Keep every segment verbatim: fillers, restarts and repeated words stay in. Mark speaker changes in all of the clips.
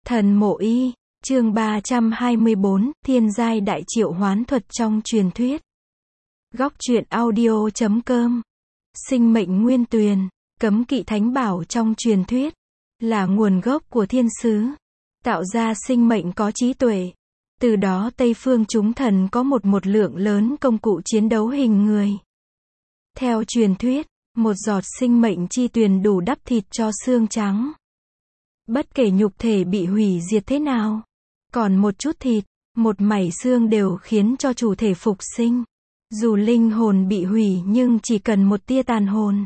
Speaker 1: Thần Mộ Y, chương ba trăm hai mươi bốn, Thiên giai đại triệu hoán thuật trong truyền thuyết. Góc truyện audio chấm com. Sinh mệnh nguyên tuyền, cấm kỵ thánh bảo trong truyền thuyết, là nguồn gốc của thiên sứ, tạo ra sinh mệnh có trí tuệ. Từ đó Tây phương chúng thần có một một lượng lớn công cụ chiến đấu hình người. Theo truyền thuyết, một giọt sinh mệnh chi tuyền đủ đắp thịt cho xương trắng. Bất kể nhục thể bị hủy diệt thế nào, còn một chút thịt, một mảy xương đều khiến cho chủ thể phục sinh. Dù linh hồn bị hủy nhưng chỉ cần một tia tàn hồn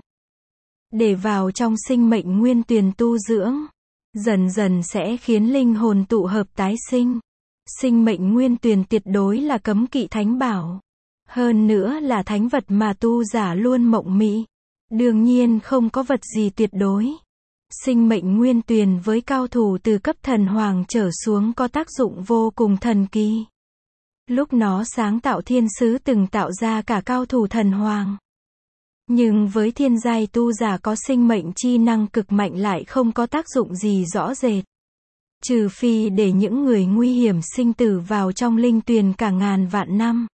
Speaker 1: để vào trong sinh mệnh nguyên tuyền tu dưỡng, dần dần sẽ khiến linh hồn tụ hợp tái sinh. Sinh mệnh nguyên tuyền tuyệt đối là cấm kỵ thánh bảo. Hơn nữa là thánh vật mà tu giả luôn mộng mị. Đương nhiên không có vật gì tuyệt đối. Sinh mệnh nguyên tuyền với cao thủ từ cấp thần hoàng trở xuống có tác dụng vô cùng thần kỳ. Lúc nó sáng tạo thiên sứ từng tạo ra cả cao thủ thần hoàng. Nhưng với thiên giai tu giả có sinh mệnh chi năng cực mạnh lại không có tác dụng gì rõ rệt. Trừ phi để những người nguy hiểm sinh tử vào trong linh tuyền cả ngàn vạn năm.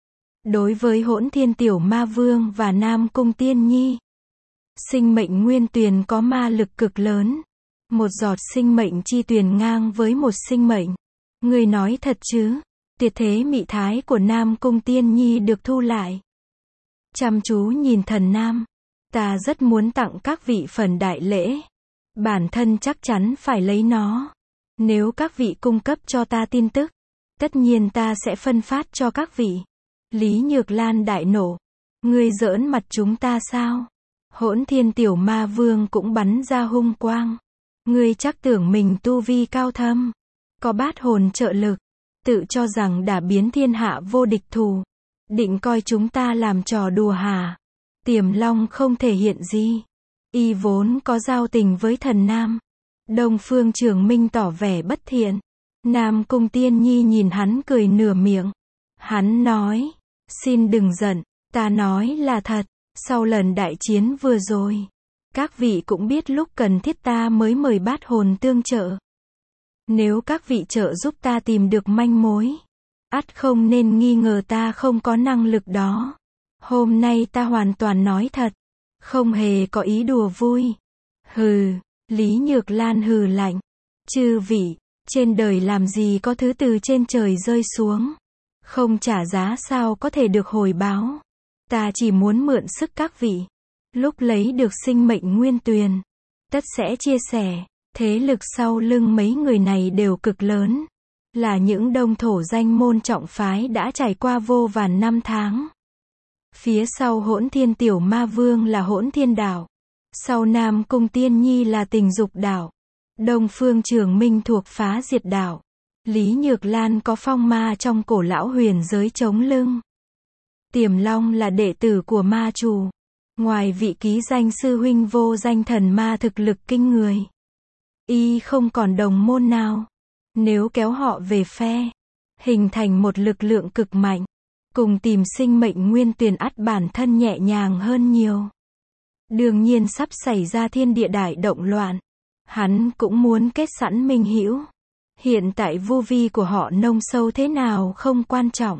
Speaker 1: Đối với Hỗn Thiên Tiểu Ma Vương và Nam Cung Tiên Nhi, sinh mệnh nguyên tuyền có ma lực cực lớn. Một giọt sinh mệnh chi tuyền ngang với một sinh mệnh. Người nói thật chứ? Tuyệt thế mị thái của Nam Cung Tiên Nhi được thu lại. Chăm chú nhìn thần nam. Ta rất muốn tặng các vị phần đại lễ. Bản thân chắc chắn phải lấy nó. Nếu các vị cung cấp cho ta tin tức, tất nhiên ta sẽ phân phát cho các vị. Lý Nhược Lan đại nổ. Ngươi giỡn mặt chúng ta sao? Hỗn Thiên Tiểu Ma Vương cũng bắn ra hung quang. Ngươi chắc tưởng mình tu vi cao thâm, có bát hồn trợ lực, tự cho rằng đã biến thiên hạ vô địch thủ, định coi chúng ta làm trò đùa hả? Tiềm Long không thể hiện gì. Y vốn có giao tình với thần nam. Đông Phương Trường Minh tỏ vẻ bất thiện. Nam Cung Tiên Nhi nhìn hắn cười nửa miệng. Hắn nói, xin đừng giận, ta nói là thật. Sau lần đại chiến vừa rồi, các vị cũng biết lúc cần thiết ta mới mời bát hồn tương trợ. Nếu các vị trợ giúp ta tìm được manh mối, ắt không nên nghi ngờ ta không có năng lực đó. Hôm nay ta hoàn toàn nói thật, không hề có ý đùa vui. Hừ, Lý Nhược Lan hừ lạnh. Chư vị, trên đời làm gì có thứ từ trên trời rơi xuống, không trả giá sao có thể được hồi báo. Ta chỉ muốn mượn sức các vị. Lúc lấy được sinh mệnh nguyên tuyền, tất sẽ chia sẻ. Thế lực sau lưng mấy người này đều cực lớn. Là những đông thổ danh môn trọng phái đã trải qua vô vàn năm tháng. Phía sau Hỗn Thiên Tiểu Ma Vương là Hỗn Thiên Đảo. Sau Nam Cung Tiên Nhi là Tình Dục Đảo. Đông Phương Trường Minh thuộc Phá Diệt Đảo. Lý Nhược Lan có phong ma trong cổ lão huyền giới chống lưng. Tiềm Long là đệ tử của ma chủ. Ngoài vị ký danh sư huynh vô danh thần ma thực lực kinh người, y không còn đồng môn nào. Nếu kéo họ về phe, hình thành một lực lượng cực mạnh, cùng tìm sinh mệnh nguyên tuyền ắt bản thân nhẹ nhàng hơn nhiều. Đương nhiên sắp xảy ra thiên địa đại động loạn, hắn cũng muốn kết sẵn minh hữu. Hiện tại vô vi của họ nông sâu thế nào không quan trọng.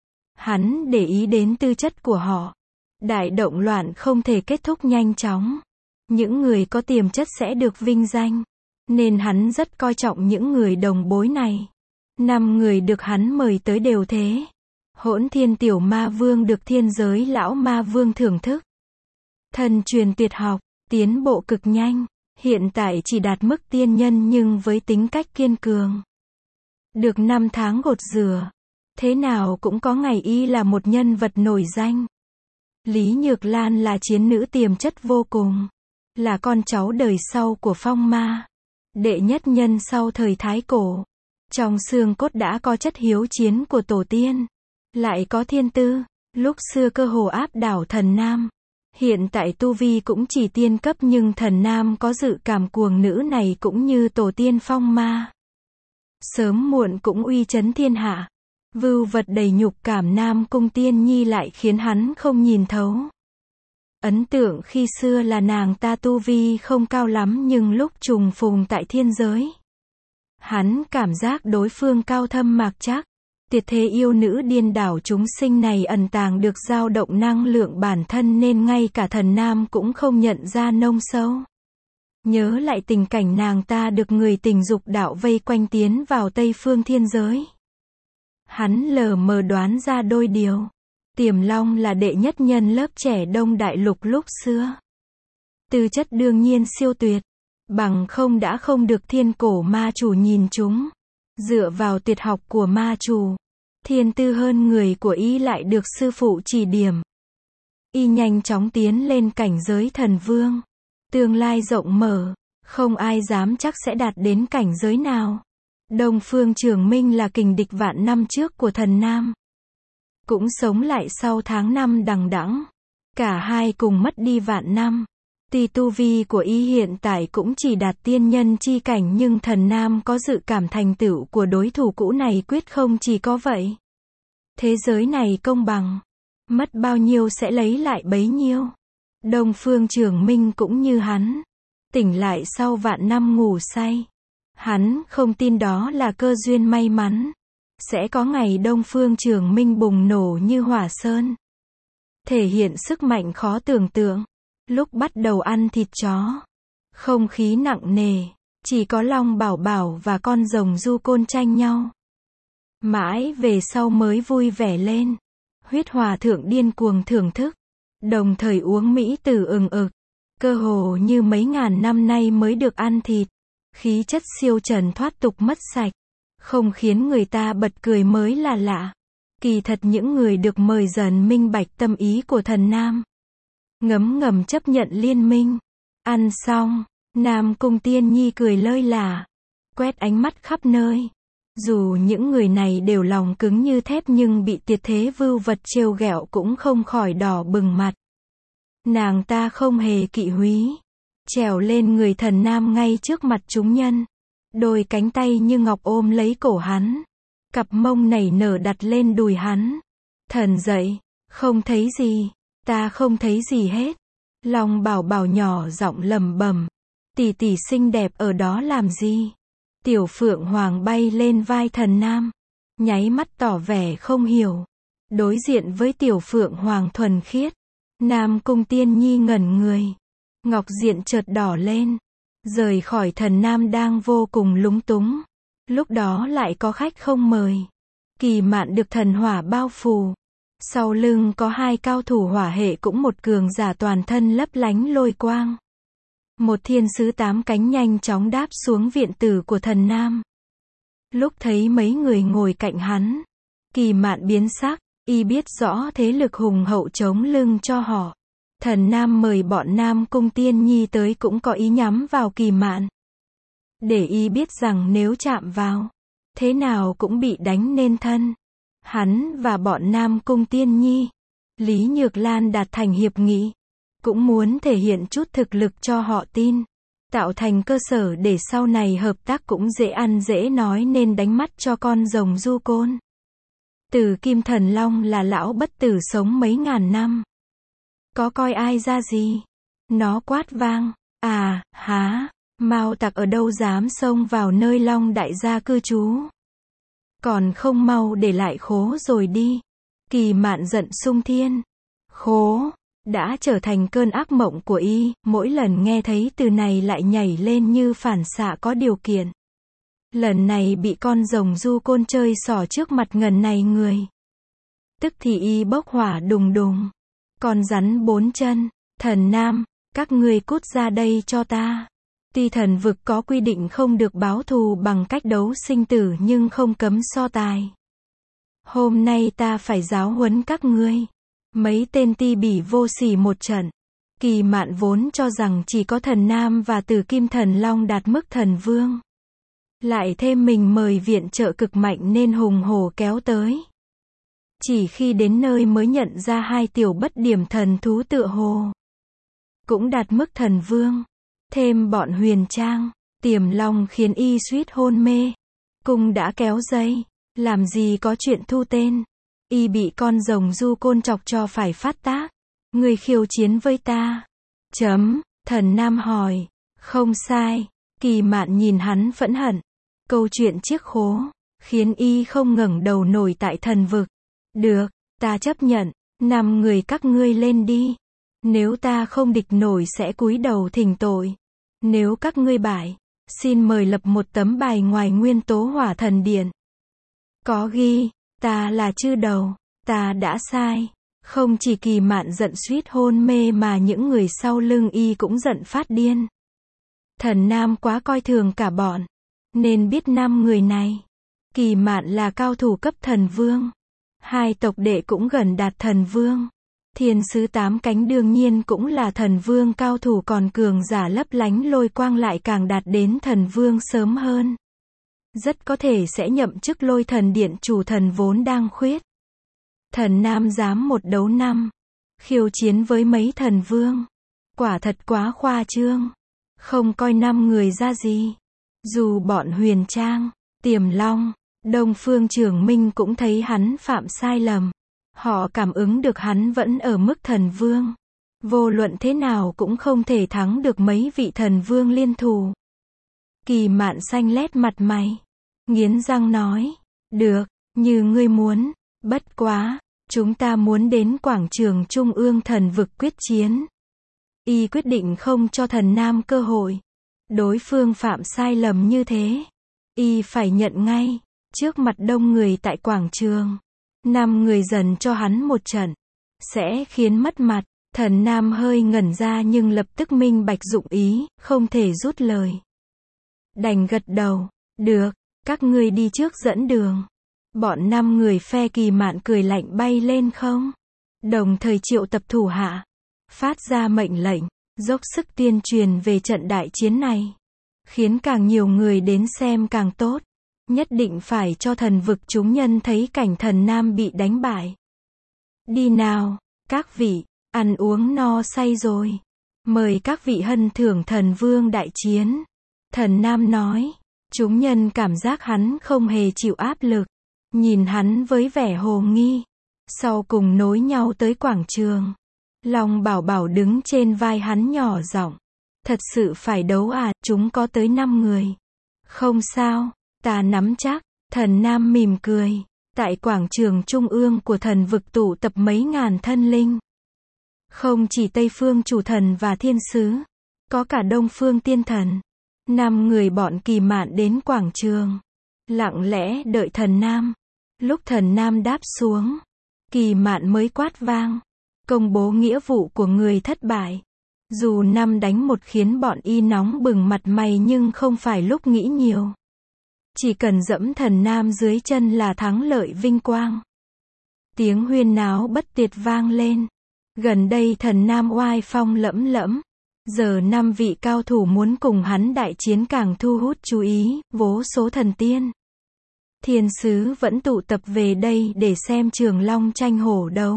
Speaker 1: Hắn để ý đến tư chất của họ. Đại động loạn không thể kết thúc nhanh chóng. Những người có tiềm chất sẽ được vinh danh. Nên hắn rất coi trọng những người đồng bối này. Năm người được hắn mời tới đều thế. Hỗn Thiên Tiểu Ma Vương được thiên giới lão ma vương thưởng thức. Thần truyền tuyệt học, tiến bộ cực nhanh. Hiện tại chỉ đạt mức tiên nhân nhưng với tính cách kiên cường. Được năm tháng gột rửa. Thế nào cũng có ngày y là một nhân vật nổi danh. Lý Nhược Lan là chiến nữ tiềm chất vô cùng. Là con cháu đời sau của phong ma. Đệ nhất nhân sau thời Thái Cổ. Trong xương cốt đã có chất hiếu chiến của tổ tiên. Lại có thiên tư. Lúc xưa cơ hồ áp đảo thần nam. Hiện tại tu vi cũng chỉ tiên cấp nhưng thần nam có dự cảm cuồng nữ này cũng như tổ tiên phong ma. Sớm muộn cũng uy chấn thiên hạ. Vưu vật đầy nhục cảm Nam Cung Tiên Nhi lại khiến hắn không nhìn thấu. Ấn tượng khi xưa là nàng ta tu vi không cao lắm nhưng lúc trùng phùng tại thiên giới, Hắn cảm giác đối phương cao thâm mạc trắc. Tuyệt thế yêu nữ điên đảo chúng sinh này ẩn tàng được dao động năng lượng bản thân nên ngay cả thần nam cũng không nhận ra nông sâu. Nhớ lại tình cảnh nàng ta được người tình dục đạo vây quanh tiến vào Tây Phương thiên giới. Hắn lờ mờ đoán ra đôi điều. Tiềm Long là đệ nhất nhân lớp trẻ Đông Đại Lục lúc xưa. Tư chất đương nhiên siêu tuyệt. Bằng không đã không được thiên cổ ma chủ nhìn chúng. Dựa vào tuyệt học của ma chủ, thiên tư hơn người của y lại được sư phụ chỉ điểm. Y nhanh chóng tiến lên cảnh giới thần vương. Tương lai rộng mở, không ai dám chắc sẽ đạt đến cảnh giới nào. Đông Phương Trường Minh là kình địch vạn năm trước của thần nam. Cũng sống lại sau tháng năm đằng đẵng. Cả hai cùng mất đi vạn năm. Tuy tu vi của y hiện tại cũng chỉ đạt tiên nhân chi cảnh nhưng thần nam có dự cảm thành tựu của đối thủ cũ này quyết không chỉ có vậy. Thế giới này công bằng. Mất bao nhiêu sẽ lấy lại bấy nhiêu. Đông Phương Trường Minh cũng như hắn. Tỉnh lại sau vạn năm ngủ say. Hắn không tin đó là cơ duyên may mắn. Sẽ có ngày Đông Phương Trường Minh bùng nổ như hỏa sơn. Thể hiện sức mạnh khó tưởng tượng. Lúc bắt đầu ăn thịt chó, không khí nặng nề, chỉ có Long Bảo Bảo và con rồng Du Côn tranh nhau. Mãi về sau mới vui vẻ lên. Huyết Hòa Thượng điên cuồng thưởng thức, đồng thời uống mỹ tử ừng ực, cơ hồ như mấy ngàn năm nay mới được ăn thịt. Khí chất siêu trần thoát tục mất sạch, không khiến người ta bật cười mới là lạ. Kỳ thật những người được mời dần minh bạch tâm ý của thần nam. Ngấm ngầm chấp nhận liên minh. Ăn xong, Nam Cung Tiên Nhi cười lơi là, quét ánh mắt khắp nơi. Dù những người này đều lòng cứng như thép nhưng bị tuyệt thế vưu vật trêu ghẹo cũng không khỏi đỏ bừng mặt. Nàng ta không hề kỵ húy, trèo lên người thần nam ngay trước mặt chúng nhân. Đôi cánh tay như ngọc ôm lấy cổ hắn. Cặp mông nảy nở đặt lên đùi hắn. Thần dậy, không thấy gì. Ta không thấy gì hết. Long Bảo Bảo nhỏ giọng lẩm bẩm. Tỷ tỷ xinh đẹp ở đó làm gì? Tiểu Phượng Hoàng bay lên vai thần nam. Nháy mắt tỏ vẻ không hiểu. Đối diện với Tiểu Phượng Hoàng thuần khiết. Nam Cung Tiên Nhi ngẩn người. Ngọc diện chợt đỏ lên. Rời khỏi thần nam đang vô cùng lúng túng. Lúc đó lại có khách không mời. Kỳ Mạn được thần hỏa bao phủ. Sau lưng có hai cao thủ hỏa hệ cũng một cường giả toàn thân lấp lánh lôi quang. Một thiên sứ tám cánh nhanh chóng đáp xuống viện tử của thần nam. Lúc thấy mấy người ngồi cạnh hắn, Kỳ Mạn biến sắc, y biết rõ thế lực hùng hậu chống lưng cho họ. Thần nam mời bọn Nam Cung Tiên Nhi tới cũng có ý nhắm vào Kỳ Mạn. Để y biết rằng nếu chạm vào, thế nào cũng bị đánh nên thân. Hắn và bọn Nam Cung Tiên Nhi, Lý Nhược Lan đạt thành hiệp nghị, cũng muốn thể hiện chút thực lực cho họ tin, tạo thành cơ sở để sau này hợp tác cũng dễ ăn dễ nói nên đánh mắt cho con rồng Du Côn. Tử Kim Thần Long là lão bất tử sống mấy ngàn năm. Có coi ai ra gì? Nó quát vang, à, há, Mao tặc ở đâu dám xông vào nơi Long đại gia cư trú. Còn không mau để lại khố rồi đi. Kỳ Mạn giận sung thiên. Khố, đã trở thành cơn ác mộng của y, mỗi lần nghe thấy từ này lại nhảy lên như phản xạ có điều kiện. Lần này bị con rồng Du Côn chơi xỏ trước mặt ngần này người. Tức thì y bốc hỏa đùng đùng. Con rắn bốn chân, thần nam, các ngươi cút ra đây cho ta. Tuy thần vực có quy định không được báo thù bằng cách đấu sinh tử nhưng không cấm so tài. Hôm nay ta phải giáo huấn các ngươi. Mấy tên ti bỉ vô sỉ một trận. Kỳ Mạn vốn cho rằng chỉ có thần nam và Tử Kim Thần Long đạt mức thần vương. Lại thêm mình mời viện trợ cực mạnh nên hùng hổ kéo tới. Chỉ khi đến nơi mới nhận ra hai tiểu bất điểm thần thú tựa hồ cũng đạt mức thần vương. Thêm bọn Huyền Trang, Tiềm Long khiến y suýt hôn mê. Cung đã kéo dây, làm gì có chuyện thu tên. Y bị con rồng Du Côn chọc cho phải phát tác. Người khiêu chiến với ta. Chấm, thần nam hỏi. Không sai. Kỳ Mạn nhìn hắn phẫn hận. câu chuyện chiếc khố, khiến y không ngẩng đầu nổi tại thần vực. Được, ta chấp nhận, năm người các ngươi lên đi. Nếu ta không địch nổi sẽ cúi đầu thỉnh tội. Nếu các ngươi bại, xin mời lập một tấm bài ngoài nguyên tố hỏa thần điện. Có ghi, ta là chư đầu, ta đã sai. Không chỉ Kỳ Mạn giận suýt hôn mê mà những người sau lưng y cũng giận phát điên. Thần Nam quá coi thường cả bọn, nên biết năm người này. Kỳ Mạn là cao thủ cấp thần vương. Hai tộc đệ cũng gần đạt thần vương. Thiên sứ tám cánh đương nhiên cũng là thần vương cao thủ, còn cường giả lấp lánh lôi quang lại càng đạt đến thần vương sớm hơn. Rất có thể sẽ nhậm chức lôi thần điện chủ thần vốn đang khuyết. Thần Nam dám một đấu năm, khiêu chiến với mấy thần vương. Quả thật quá khoa trương. Không coi năm người ra gì. Dù bọn Huyền Trang, Tiềm Long, Đông Phương Trường Minh cũng thấy hắn phạm sai lầm. Họ cảm ứng được hắn vẫn ở mức thần vương. Vô luận thế nào cũng không thể thắng được mấy vị thần vương liên thủ. Kỳ Mạn xanh lét mặt mày, nghiến răng nói, được, như ngươi muốn, bất quá, chúng ta muốn đến quảng trường trung ương thần vực quyết chiến. Y quyết định không cho thần Nam cơ hội. Đối phương phạm sai lầm như thế, y phải nhận ngay, trước mặt đông người tại quảng trường. Năm người dần cho hắn một trận, sẽ khiến mất mặt. Thần Nam hơi ngẩn ra nhưng lập tức minh bạch dụng ý, không thể rút lời. Đành gật đầu, được, các ngươi đi trước dẫn đường. Bọn năm người phe Kỳ Mạn cười lạnh bay lên không. Đồng thời triệu tập thủ hạ, phát ra mệnh lệnh, dốc sức tuyên truyền về trận đại chiến này. Khiến càng nhiều người đến xem càng tốt. Nhất định phải cho thần vực chúng nhân thấy cảnh thần Nam bị đánh bại. Đi nào, các vị, ăn uống no say rồi. Mời các vị hân thưởng thần vương đại chiến. Thần Nam nói, chúng nhân cảm giác hắn không hề chịu áp lực. Nhìn hắn với vẻ hồ nghi. Sau cùng nối nhau tới quảng trường. Long Bảo Bảo đứng trên vai hắn nhỏ giọng. Thật sự phải đấu à, chúng có tới năm người. Không sao, ta nắm chắc. Thần Nam mỉm cười. Tại quảng trường trung ương của thần vực tụ tập mấy ngàn thân linh. Không chỉ Tây Phương chủ thần và thiên sứ, có cả Đông Phương tiên thần. Năm người bọn Kỳ Mạn đến quảng trường, lặng lẽ đợi thần Nam. Lúc thần Nam đáp xuống, Kỳ Mạn mới quát vang, công bố nghĩa vụ của người thất bại. Dù năm đánh một khiến bọn y nóng bừng mặt mày nhưng không phải lúc nghĩ nhiều. Chỉ cần dẫm thần Nam dưới chân là thắng lợi vinh quang. Tiếng huyên náo bất tuyệt vang lên. Gần đây thần Nam oai phong lẫm lẫm. Giờ năm vị cao thủ muốn cùng hắn đại chiến càng thu hút chú ý, vô số thần tiên. Thiên sứ vẫn tụ tập về đây để xem Trường Long tranh hổ đấu.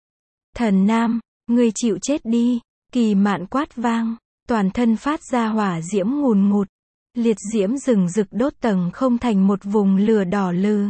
Speaker 1: Thần Nam, ngươi chịu chết đi. Kỳ Mạn quát vang, toàn thân phát ra hỏa diễm ngùn ngụt. Liệt diễm rừng rực đốt tầng không thành một vùng lửa đỏ lừ.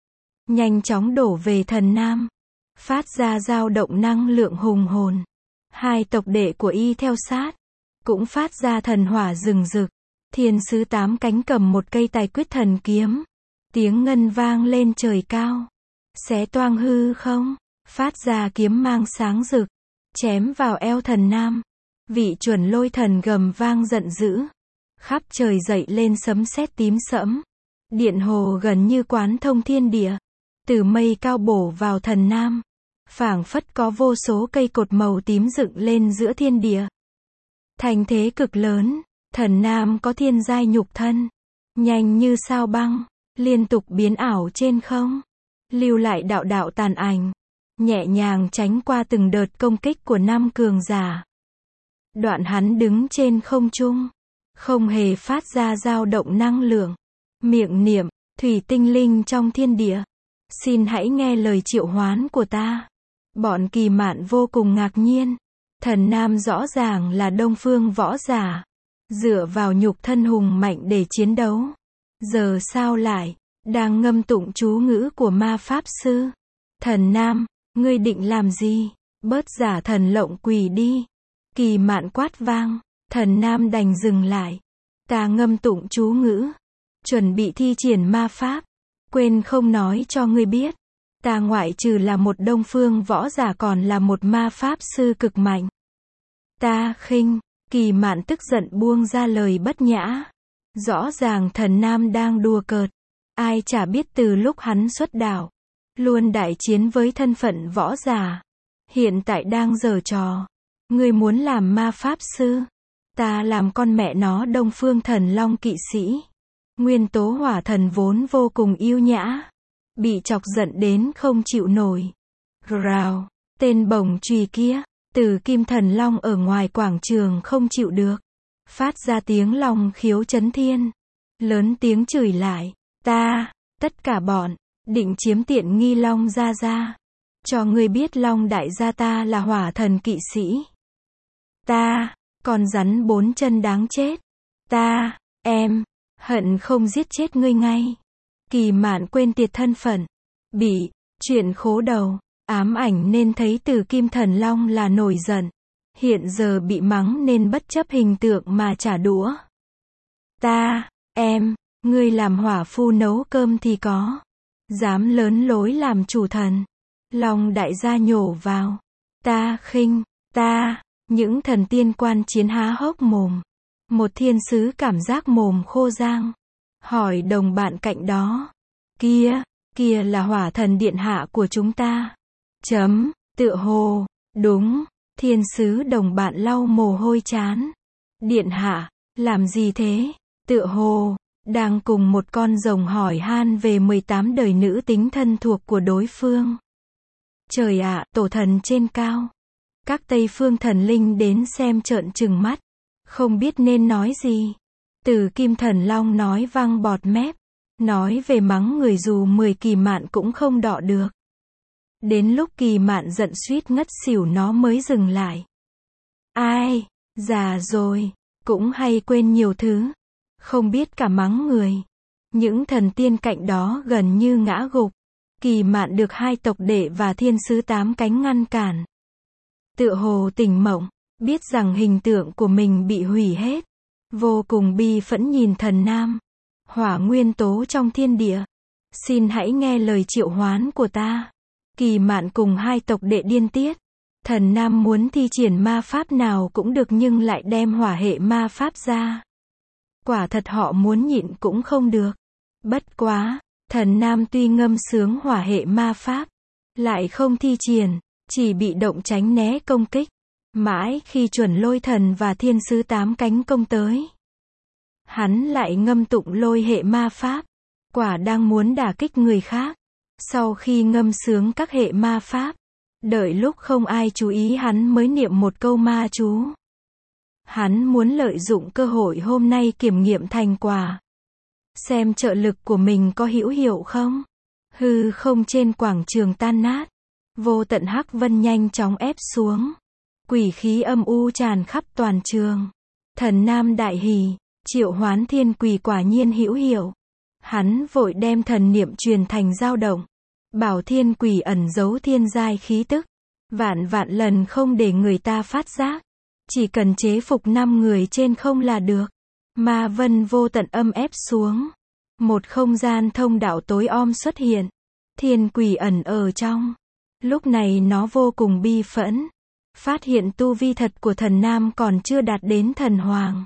Speaker 1: Nhanh chóng đổ về thần Nam. Phát ra dao động năng lượng hùng hồn. Hai tộc đệ của y theo sát. Cũng phát ra thần hỏa rừng rực. Thiên sứ tám cánh cầm một cây tài quyết thần kiếm. Tiếng ngân vang lên trời cao. Xé toang hư không. Phát ra kiếm mang sáng rực. Chém vào eo thần Nam. Vị chuẩn lôi thần gầm vang giận dữ. Khắp trời dậy lên sấm sét tím sẫm. Điện hồ gần như quán thông thiên địa. Từ mây cao bổ vào thần Nam. Phảng phất có vô số cây cột màu tím dựng lên giữa thiên địa. Thành thế cực lớn. Thần Nam có thiên giai nhục thân. Nhanh như sao băng. Liên tục biến ảo trên không. Lưu lại đạo đạo tàn ảnh. Nhẹ nhàng tránh qua từng đợt công kích của năm cường giả. Đoạn hắn đứng trên không trung. Không hề phát ra dao động năng lượng. Miệng niệm, thủy tinh linh trong thiên địa. Xin hãy nghe lời triệu hoán của ta. Bọn Kỳ Mạn vô cùng ngạc nhiên. Thần Nam rõ ràng là Đông Phương võ giả. Dựa vào nhục thân hùng mạnh để chiến đấu. Giờ sao lại, đang ngâm tụng chú ngữ của ma pháp sư. Thần Nam, ngươi định làm gì? Bớt giả thần lộng quỷ đi. Kỳ Mạn quát vang. Thần Nam đành dừng lại. Ta ngâm tụng chú ngữ. chuẩn bị thi triển ma pháp. Quên không nói cho ngươi biết, ta ngoại trừ là một đông phương võ giả còn là một ma pháp sư cực mạnh. Ta khinh, Kỳ Mạn tức giận buông ra lời bất nhã. Rõ ràng Thần Nam đang đùa cợt. Ai chả biết từ lúc hắn xuất đạo, luôn đại chiến với thân phận võ giả. Hiện tại đang giở trò. Ngươi muốn làm ma pháp sư? Ta làm con mẹ nó Đông Phương Thần Long kỵ sĩ. Nguyên tố hỏa thần vốn vô cùng yêu nhã. Bị chọc giận đến không chịu nổi. Rào, tên bổng chùy kia, từ Kim Thần Long ở ngoài quảng trường không chịu được. Phát ra tiếng long khiếu chấn thiên. Lớn tiếng chửi lại. Ta, tất cả bọn, định chiếm tiện nghi Long gia gia. Cho ngươi biết Long đại gia ta là hỏa thần kỵ sĩ. Ta, con rắn bốn chân đáng chết. Ta, em, hận không giết chết ngươi ngay. Kỳ Mạn quên tiệt thân phận. Bị, chuyện khố đầu, ám ảnh nên thấy từ Kim Thần Long là nổi giận. Hiện giờ bị mắng nên bất chấp hình tượng mà trả đũa. Ta, em, ngươi làm hỏa phu nấu cơm thì có. Dám lớn lối làm chủ thần. Long đại gia nhổ vào. Ta khinh, ta, những thần tiên quan chiến há hốc mồm. Một thiên sứ cảm giác mồm khô rang. Hỏi đồng bạn cạnh đó. Kia, kia là hỏa thần điện hạ của chúng ta. Chấm, tựa hồ, đúng, thiên sứ đồng bạn lau mồ hôi chán. Điện hạ, làm gì thế? Tựa hồ, đang cùng một con rồng hỏi han về mười tám đời nữ tính thân thuộc của đối phương. Trời ạ, tổ thần trên cao. Các Tây phương thần linh đến xem trợn trừng mắt. Không biết nên nói gì. Từ Kim Thần Long nói vang bọt mép. Nói về mắng người dù mười Kỳ Mạn cũng không đọ được. Đến lúc Kỳ Mạn giận suýt ngất xỉu nó mới dừng lại. Ai, già rồi, cũng hay quên nhiều thứ. Không biết cả mắng người. Những thần tiên cạnh đó gần như ngã gục. Kỳ Mạn được hai tộc đệ và thiên sứ tám cánh ngăn cản. Tựa hồ tỉnh mộng, biết rằng hình tượng của mình bị hủy hết. Vô cùng bi phẫn nhìn Thần Nam. Hỏa nguyên tố trong thiên địa. Xin hãy nghe lời triệu hoán của ta. Kỳ Mạn cùng hai tộc đệ điên tiết. Thần Nam muốn thi triển ma pháp nào cũng được nhưng lại đem hỏa hệ ma pháp ra. Quả thật họ muốn nhịn cũng không được. Bất quá, Thần Nam tuy ngâm sướng hỏa hệ ma pháp, lại không thi triển, chỉ bị động tránh né công kích. Mãi khi chuẩn lôi thần và thiên sứ tám cánh công tới, hắn lại ngâm tụng lôi hệ ma pháp. Quả đang muốn đả kích người khác. Sau khi ngâm sướng các hệ ma pháp, đợi lúc không ai chú ý hắn mới niệm một câu ma chú. Hắn muốn lợi dụng cơ hội hôm nay kiểm nghiệm thành quả. Xem trợ lực của mình có hữu hiệu không? Hư không trên quảng trường tan nát. Vô tận hắc vân nhanh chóng ép xuống. Quỷ khí âm u tràn khắp toàn trường. Thần Nam đại hỉ, triệu hoán thiên quỷ quả nhiên hữu hiệu. Hắn vội đem thần niệm truyền thành dao động. Bảo thiên quỷ ẩn giấu thiên giai khí tức. Vạn vạn lần không để người ta phát giác. Chỉ cần chế phục năm người trên không là được. Ma vân vô tận âm ép xuống. Một không gian thông đạo tối om xuất hiện. Thiên quỷ ẩn ở trong. Lúc này nó vô cùng bi phẫn. Phát hiện tu vi thật của Thần Nam còn chưa đạt đến thần hoàng.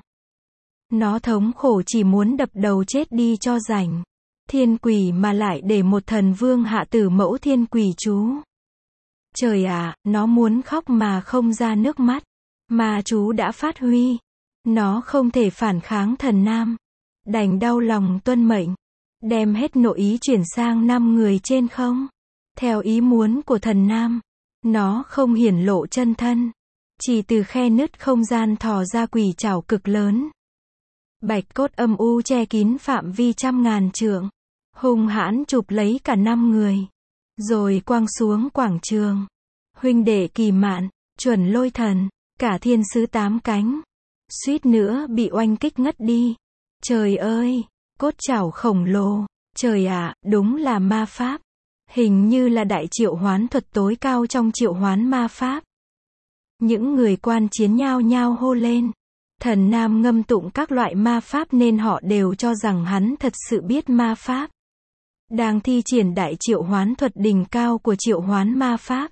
Speaker 1: Nó thống khổ chỉ muốn đập đầu chết đi cho rảnh. Thiên quỷ mà lại để một thần vương hạ tử mẫu thiên quỷ chú. Trời ạ, nó muốn khóc mà không ra nước mắt. Mà chú đã phát huy. Nó không thể phản kháng Thần Nam. Đành đau lòng tuân mệnh. Đem hết nội ý chuyển sang năm người trên không. Theo ý muốn của Thần Nam. Nó không hiển lộ chân thân. Chỉ từ khe nứt không gian thò ra quỷ trảo cực lớn. Bạch cốt âm u che kín phạm vi trăm ngàn trượng. Hung hãn chụp lấy cả năm người. Rồi quăng xuống quảng trường. Huynh đệ Kỳ Mạn, chuẩn lôi thần, cả thiên sứ tám cánh. Suýt nữa bị oanh kích ngất đi. Trời ơi, cốt chảo khổng lồ. Trời ạ, đúng là ma pháp. Hình như là đại triệu hoán thuật tối cao trong triệu hoán ma pháp. Những người quan chiến nhao nhao hô lên. Thần Nam ngâm tụng các loại ma pháp nên họ đều cho rằng hắn thật sự biết ma pháp. Đang thi triển đại triệu hoán thuật đỉnh cao của triệu hoán ma pháp.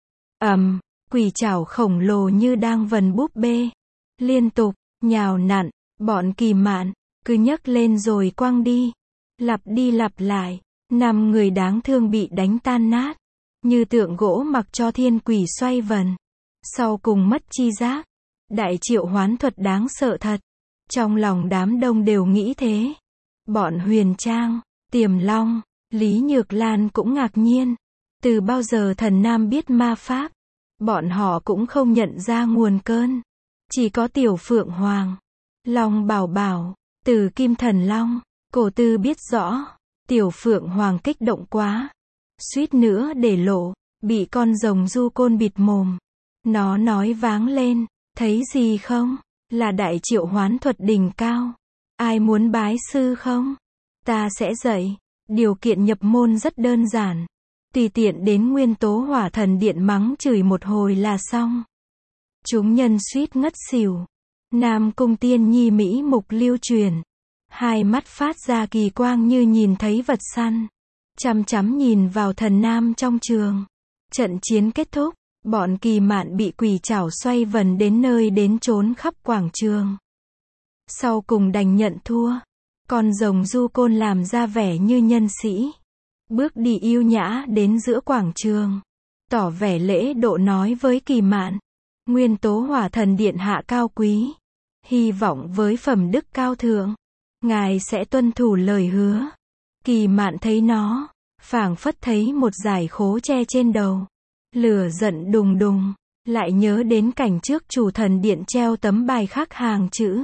Speaker 1: ầm, um, quỷ trảo khổng lồ như đang vần búp bê. Liên tục, nhào nặn, bọn Kỳ Mạn, cứ nhấc lên rồi quăng đi. Lặp đi lặp lại, năm người đáng thương bị đánh tan nát. Như tượng gỗ mặc cho thiên quỷ xoay vần. Sau cùng mất chi giác. Đại triệu hoán thuật đáng sợ thật. Trong lòng đám đông đều nghĩ thế. Bọn Huyền Trang, Tiềm Long, Lý Nhược Lan cũng ngạc nhiên. Từ bao giờ thần Nam biết ma pháp? Bọn họ cũng không nhận ra nguồn cơn. Chỉ có Tiểu Phượng Hoàng, Long Bảo Bảo, Từ Kim Thần Long, Cổ Tư biết rõ. Tiểu Phượng Hoàng kích động quá. Suýt nữa để lộ, bị con rồng du côn bịt mồm. Nó nói váng lên, thấy gì không? Là đại triệu hoán thuật đỉnh cao. Ai muốn bái sư không? Ta sẽ dạy. Điều kiện nhập môn rất đơn giản. Tùy tiện đến Nguyên Tố Hỏa Thần Điện mắng chửi một hồi là xong. Chúng nhân suýt ngất xỉu. Nam Cung Tiên Nhi mỹ mục lưu truyền. Hai mắt phát ra kỳ quang như nhìn thấy vật săn. Chăm chăm nhìn vào thần Nam trong trường. Trận chiến kết thúc. Bọn Kỳ Mạn bị quỷ trảo xoay vần đến nơi đến trốn khắp quảng trường. Sau cùng đành nhận thua. Con rồng du côn làm ra vẻ như nhân sĩ. Bước đi yêu nhã đến giữa quảng trường. Tỏ vẻ lễ độ nói với Kỳ Mạn. Nguyên Tố Hỏa Thần Điện hạ cao quý. Hy vọng với phẩm đức cao thượng. Ngài sẽ tuân thủ lời hứa. Kỳ Mạn thấy nó. Phảng phất thấy một dải khố tre trên đầu. Lửa giận đùng đùng. Lại nhớ đến cảnh trước chủ thần điện treo tấm bài khắc hàng chữ.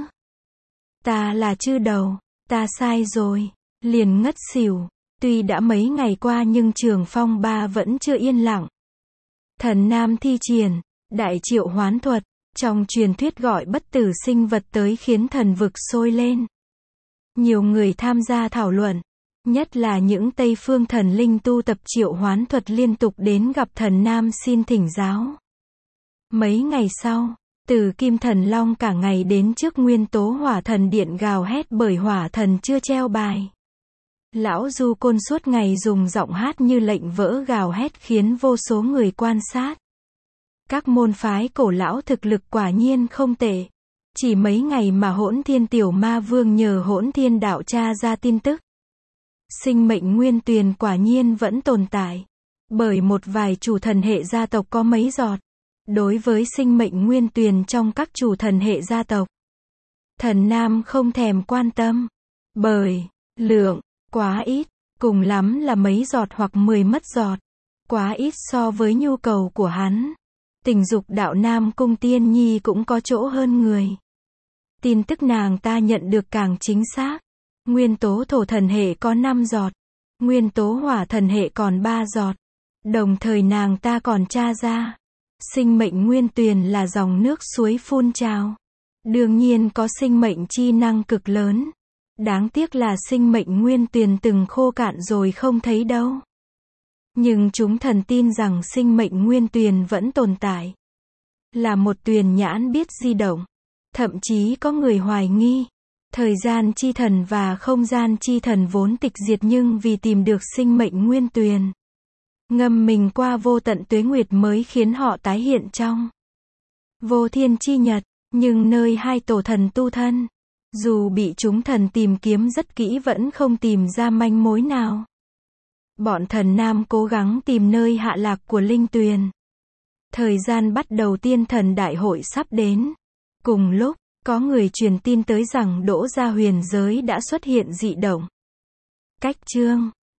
Speaker 1: Ta là chư đầu. Ta sai rồi. Liền ngất xỉu. Tuy đã mấy ngày qua nhưng trường phong ba vẫn chưa yên lặng. Thần Nam thi triển đại triệu hoán thuật. Trong truyền thuyết gọi bất tử sinh vật tới khiến thần vực sôi lên. Nhiều người tham gia thảo luận. Nhất là những Tây phương thần linh tu tập triệu hoán thuật liên tục đến gặp thần Nam xin thỉnh giáo. Mấy ngày sau, Từ Kim Thần Long cả ngày đến trước Nguyên Tố Hỏa Thần Điện gào hét bởi hỏa thần chưa treo bài. Lão du côn suốt ngày dùng giọng hát như lệnh vỡ gào hét khiến vô số người quan sát. Các môn phái cổ lão thực lực quả nhiên không tệ. Chỉ mấy ngày mà Hỗn Thiên Tiểu Ma Vương nhờ Hỗn Thiên Đạo tra ra tin tức. Sinh mệnh nguyên tuyền quả nhiên vẫn tồn tại. Bởi một vài chủ thần hệ gia tộc có mấy giọt. Đối với sinh mệnh nguyên tuyền trong các chủ thần hệ gia tộc, thần Nam không thèm quan tâm. Bởi lượng quá ít, cùng lắm là mấy giọt hoặc mười mất giọt. Quá ít so với nhu cầu của hắn. Tình dục đạo Nam Cung Tiên Nhi cũng có chỗ hơn người. Tin tức nàng ta nhận được càng chính xác. Nguyên tố thổ thần hệ có năm giọt. Nguyên tố hỏa thần hệ còn ba giọt. Đồng thời nàng ta còn tra ra. Sinh mệnh nguyên tuyền là dòng nước suối phun trào. Đương nhiên có sinh mệnh chi năng cực lớn. Đáng tiếc là sinh mệnh nguyên tuyền từng khô cạn rồi không thấy đâu. Nhưng chúng thần tin rằng sinh mệnh nguyên tuyền vẫn tồn tại. Là một tuyền nhãn biết di động. Thậm chí có người hoài nghi. Thời gian chi thần và không gian chi thần vốn tịch diệt nhưng vì tìm được sinh mệnh nguyên tuyền. Ngâm mình qua vô tận tuế nguyệt mới khiến họ tái hiện trong vô thiên chi nhật, nhưng nơi hai tổ thần tu thân. Dù bị chúng thần tìm kiếm rất kỹ vẫn không tìm ra manh mối nào. Bọn thần Nam cố gắng tìm nơi hạ lạc của linh tuyền. Thời gian bắt đầu tiên thần đại hội sắp đến. Cùng lúc, có người truyền tin tới rằng Đỗ Gia huyền giới đã xuất hiện dị động. Cách chương